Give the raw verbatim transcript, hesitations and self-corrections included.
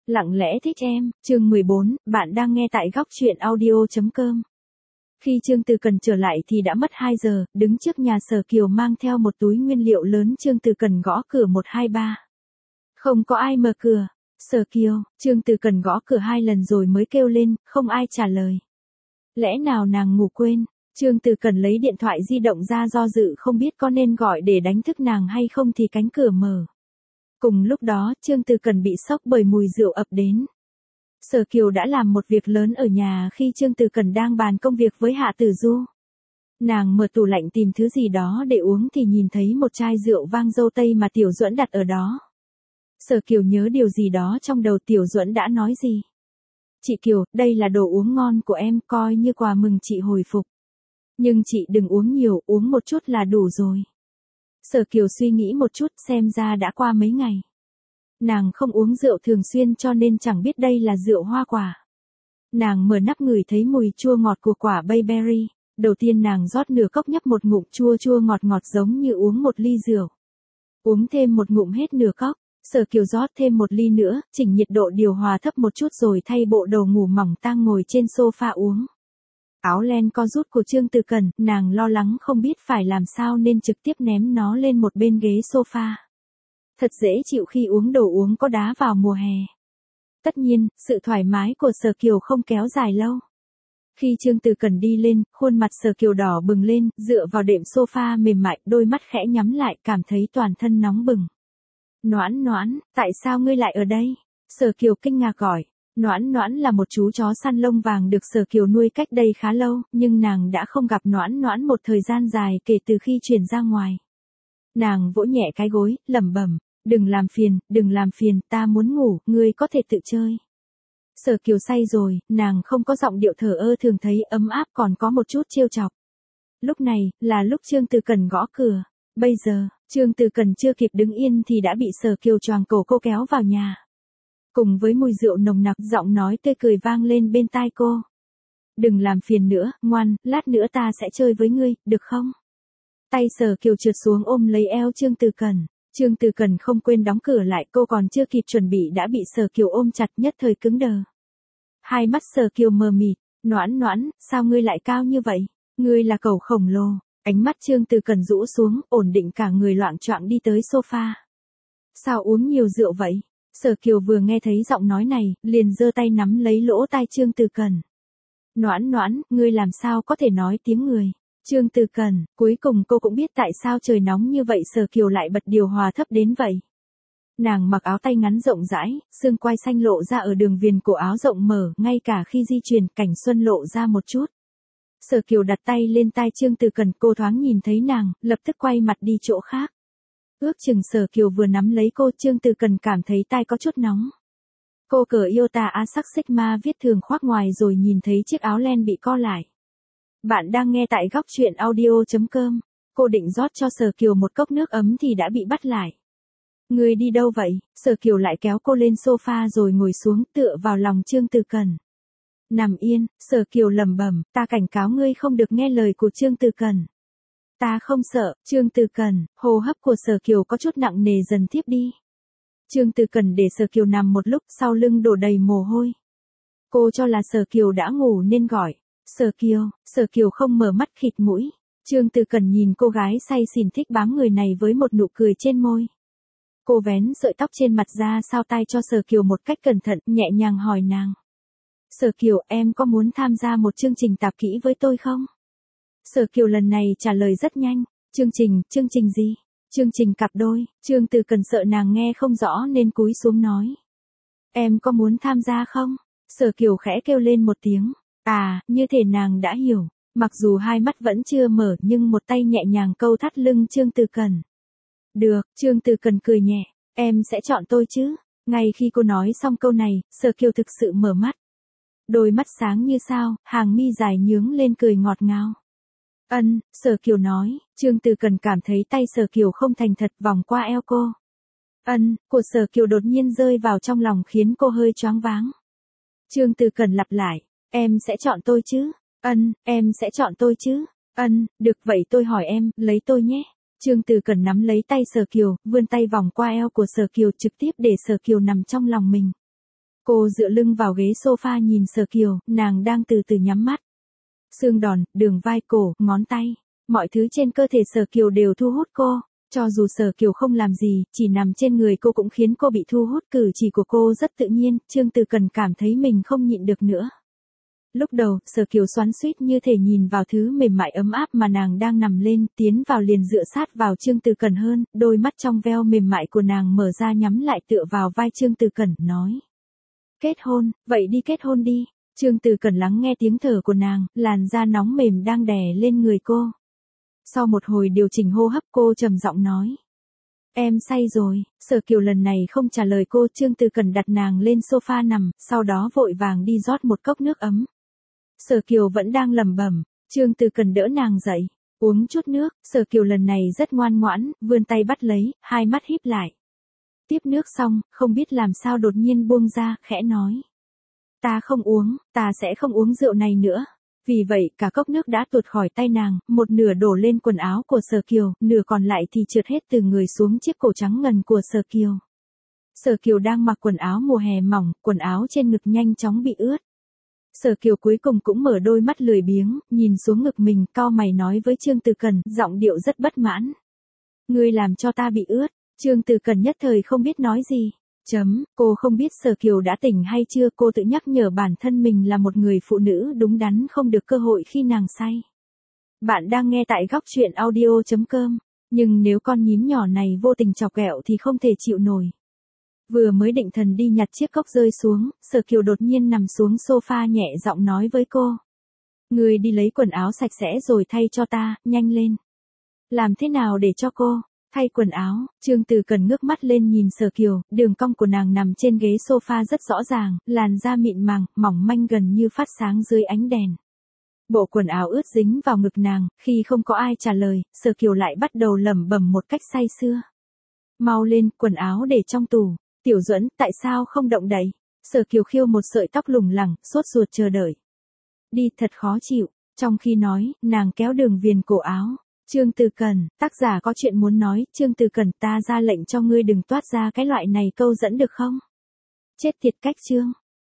Lặng lẽ thích em, chương mười bốn, bạn đang nghe tại góc truyện audio chấm com. Khi Trương Từ Cần trở lại thì đã mất hai giờ, đứng trước nhà Sở Kiều mang theo một túi nguyên liệu lớn. Trương Từ Cần gõ cửa một hai ba. Không có ai mở cửa. Sở Kiều, Trương Từ Cần gõ cửa hai lần rồi mới kêu lên, không ai trả lời. Lẽ nào nàng ngủ quên? Trương Từ Cần lấy điện thoại di động ra do dự không biết có nên gọi để đánh thức nàng hay không thì cánh cửa mở. Cùng lúc đó, Trương Từ Cần bị sốc bởi mùi rượu ập đến. Sở Kiều đã làm một việc lớn ở nhà khi Trương Từ Cần đang bàn công việc với Hạ Tử Du. Nàng mở tủ lạnh tìm thứ gì đó để uống thì nhìn thấy một chai rượu vang dâu tây mà Tiểu Duẫn đặt ở đó. Sở Kiều nhớ điều gì đó trong đầu. Tiểu Duẫn đã nói gì? Chị Kiều, đây là đồ uống ngon của em, coi như quà mừng chị hồi phục. Nhưng chị đừng uống nhiều, uống một chút là đủ rồi. Sở Kiều suy nghĩ một chút, xem ra đã qua mấy ngày. Nàng không uống rượu thường xuyên cho nên chẳng biết đây là rượu hoa quả. Nàng mở nắp ngửi thấy mùi chua ngọt của quả bayberry. Đầu tiên nàng rót nửa cốc nhấp một ngụm, chua chua ngọt ngọt giống như uống một ly rượu. Uống thêm một ngụm hết nửa cốc. Sở Kiều rót thêm một ly nữa, chỉnh nhiệt độ điều hòa thấp một chút rồi thay bộ đồ ngủ mỏng tang ngồi trên sofa uống. Áo len co rút của Trương Từ Cần, nàng lo lắng không biết phải làm sao nên trực tiếp ném nó lên một bên ghế sofa. Thật dễ chịu khi uống đồ uống có đá vào mùa hè. Tất nhiên, sự thoải mái của Sở Kiều không kéo dài lâu. Khi Trương Từ Cần đi lên, khuôn mặt Sở Kiều đỏ bừng lên, dựa vào đệm sofa mềm mại, đôi mắt khẽ nhắm lại, cảm thấy toàn thân nóng bừng. Noãn Noãn, tại sao ngươi lại ở đây? Sở Kiều kinh ngạc gọi. Noãn Noãn là một chú chó săn lông vàng được Sở Kiều nuôi cách đây khá lâu, nhưng nàng đã không gặp Noãn Noãn một thời gian dài kể từ khi chuyển ra ngoài. Nàng vỗ nhẹ cái gối, lẩm bẩm, đừng làm phiền, đừng làm phiền, ta muốn ngủ, ngươi có thể tự chơi. Sở Kiều say rồi, nàng không có giọng điệu thờ ơ thường thấy, ấm áp còn có một chút trêu chọc. Lúc này, là lúc Trương Từ Cần gõ cửa. Bây giờ, Trương Từ Cần chưa kịp đứng yên thì đã bị Sở Kiều choàng cổ cô kéo vào nhà. Cùng với mùi rượu nồng nặc, giọng nói tươi cười vang lên bên tai cô. Đừng làm phiền nữa, ngoan, lát nữa ta sẽ chơi với ngươi, được không? Tay Sở Kiều trượt xuống ôm lấy eo Trương Từ Cần. Trương Từ Cần không quên đóng cửa lại, cô còn chưa kịp chuẩn bị đã bị Sở Kiều ôm chặt, nhất thời cứng đờ. Hai mắt Sở Kiều mờ mịt, Noãn Noãn, sao ngươi lại cao như vậy? Ngươi là cẩu khổng lồ. Ánh mắt Trương Từ Cần rũ xuống, ổn định cả người loạng choạng đi tới sofa. Sao uống nhiều rượu vậy? Sở Kiều vừa nghe thấy giọng nói này, liền giơ tay nắm lấy lỗ tai Trương Từ Cần. Noãn Noãn, ngươi làm sao có thể nói tiếng người? Trương Từ Cần, cuối cùng cô cũng biết tại sao trời nóng như vậy Sở Kiều lại bật điều hòa thấp đến vậy. Nàng mặc áo tay ngắn rộng rãi, xương quai xanh lộ ra ở đường viền cổ áo rộng mở, ngay cả khi di chuyển, cảnh xuân lộ ra một chút. Sở Kiều đặt tay lên tai Trương Từ Cần, cô thoáng nhìn thấy nàng, lập tức quay mặt đi chỗ khác. Ước chừng Sở Kiều vừa nắm lấy cô, Trương Từ Cần cảm thấy tai có chút nóng. Cô cởi Iota Asac Sigma viết thường khoác ngoài rồi nhìn thấy chiếc áo len bị co lại. Bạn đang nghe tại góc truyện audio chấm com. Cô định rót cho Sở Kiều một cốc nước ấm thì đã bị bắt lại. Ngươi đi đâu vậy? Sở Kiều lại kéo cô lên sofa rồi ngồi xuống tựa vào lòng Trương Từ Cần. Nằm yên, Sở Kiều lẩm bẩm, ta cảnh cáo ngươi không được nghe lời của Trương Từ Cần. Ta không sợ, Trương Từ Cần, hô hấp của Sở Kiều có chút nặng nề dần thiếp đi. Trương Từ Cần để Sở Kiều nằm một lúc, sau lưng đổ đầy mồ hôi. Cô cho là Sở Kiều đã ngủ nên gọi. Sở Kiều, Sở Kiều không mở mắt, khịt mũi. Trương Từ Cần nhìn cô gái say xỉn thích bám người này với một nụ cười trên môi. Cô vén sợi tóc trên mặt ra sau tai cho Sở Kiều một cách cẩn thận, nhẹ nhàng hỏi nàng. Sở Kiều, em có muốn tham gia một chương trình tạp kỹ với tôi không? Sở Kiều lần này trả lời rất nhanh. Chương trình, chương trình gì? Chương trình cặp đôi. Trương Từ Cần sợ nàng nghe không rõ nên cúi xuống nói. Em có muốn tham gia không? Sở Kiều khẽ kêu lên một tiếng. À, như thể nàng đã hiểu. Mặc dù hai mắt vẫn chưa mở nhưng một tay nhẹ nhàng câu thắt lưng Trương Từ Cần. Được, Trương Từ Cần cười nhẹ. Em sẽ chọn tôi chứ? Ngay khi cô nói xong câu này, Sở Kiều thực sự mở mắt. Đôi mắt sáng như sao, hàng mi dài nhướng lên cười ngọt ngào. Ân, Sở Kiều nói. Trương Từ Cần cảm thấy tay Sở Kiều không thành thật vòng qua eo cô. Ân, của Sở Kiều đột nhiên rơi vào trong lòng khiến cô hơi choáng váng. Trương Từ Cần lặp lại. Em sẽ chọn tôi chứ? Ân, em sẽ chọn tôi chứ? Ân, được vậy tôi hỏi em, lấy tôi nhé. Trương Từ Cần nắm lấy tay Sở Kiều, vươn tay vòng qua eo của Sở Kiều trực tiếp để Sở Kiều nằm trong lòng mình. Cô dựa lưng vào ghế sofa nhìn Sở Kiều, nàng đang từ từ nhắm mắt. Xương đòn, đường vai cổ, ngón tay, mọi thứ trên cơ thể Sở Kiều đều thu hút cô. Cho dù Sở Kiều không làm gì, chỉ nằm trên người cô cũng khiến cô bị thu hút, cử chỉ của cô rất tự nhiên, Trương Từ Cần cảm thấy mình không nhịn được nữa. Lúc đầu, Sở Kiều xoắn xuýt như thể nhìn vào thứ mềm mại ấm áp mà nàng đang nằm lên, tiến vào liền dựa sát vào Trương Từ Cần hơn, đôi mắt trong veo mềm mại của nàng mở ra nhắm lại tựa vào vai Trương Từ Cần, nói. Kết hôn, vậy đi kết hôn đi. Trương Từ Cần lắng nghe tiếng thở của nàng, làn da nóng mềm đang đè lên người cô. Sau một hồi điều chỉnh hô hấp cô trầm giọng nói. Em say rồi. Sở Kiều lần này không trả lời cô, Trương Từ Cần đặt nàng lên sofa nằm, sau đó vội vàng đi rót một cốc nước ấm. Sở Kiều vẫn đang lẩm bẩm, Trương Từ Cần đỡ nàng dậy, uống chút nước. Sở Kiều lần này rất ngoan ngoãn, vươn tay bắt lấy, hai mắt híp lại. Tiếp nước xong, không biết làm sao đột nhiên buông ra, khẽ nói. Ta không uống, ta sẽ không uống rượu này nữa. Vì vậy, cả cốc nước đã tuột khỏi tay nàng, một nửa đổ lên quần áo của Sở Kiều, nửa còn lại thì trượt hết từ người xuống chiếc cổ trắng ngần của Sở Kiều. Sở Kiều đang mặc quần áo mùa hè mỏng, quần áo trên ngực nhanh chóng bị ướt. Sở Kiều cuối cùng cũng mở đôi mắt lười biếng, nhìn xuống ngực mình, cau mày nói với Trương Từ Cần, giọng điệu rất bất mãn. Ngươi làm cho ta bị ướt. Trương Từ Cần nhất thời không biết nói gì. Chấm, cô không biết Sở Kiều đã tỉnh hay chưa, cô tự nhắc nhở bản thân mình là một người phụ nữ đúng đắn không được cơ hội khi nàng say. Bạn đang nghe tại góc truyện audio chấm com, nhưng nếu con nhím nhỏ này vô tình chọc ghẹo thì không thể chịu nổi. Vừa mới định thần đi nhặt chiếc cốc rơi xuống, Sở Kiều đột nhiên nằm xuống sofa nhẹ giọng nói với cô. Ngươi đi lấy quần áo sạch sẽ rồi thay cho ta, nhanh lên. Làm thế nào để cho cô? Thay quần áo, Trương Từ Cần ngước mắt lên nhìn Sở Kiều, đường cong của nàng nằm trên ghế sofa rất rõ ràng, làn da mịn màng, mỏng manh gần như phát sáng dưới ánh đèn. Bộ quần áo ướt dính vào ngực nàng, khi không có ai trả lời, Sở Kiều lại bắt đầu lẩm bẩm một cách say sưa. Mau lên, quần áo để trong tủ. Tiểu Duẫn, tại sao không động đậy? Sở Kiều khiêu một sợi tóc lủng lẳng, sốt ruột chờ đợi. Đi, thật khó chịu. Trong khi nói, nàng kéo đường viền cổ áo. Trương Từ Cần, tác giả có chuyện muốn nói, Trương Từ Cần, ta ra lệnh cho ngươi đừng toát ra cái loại này câu dẫn được không? Chết tiệt cách Trương.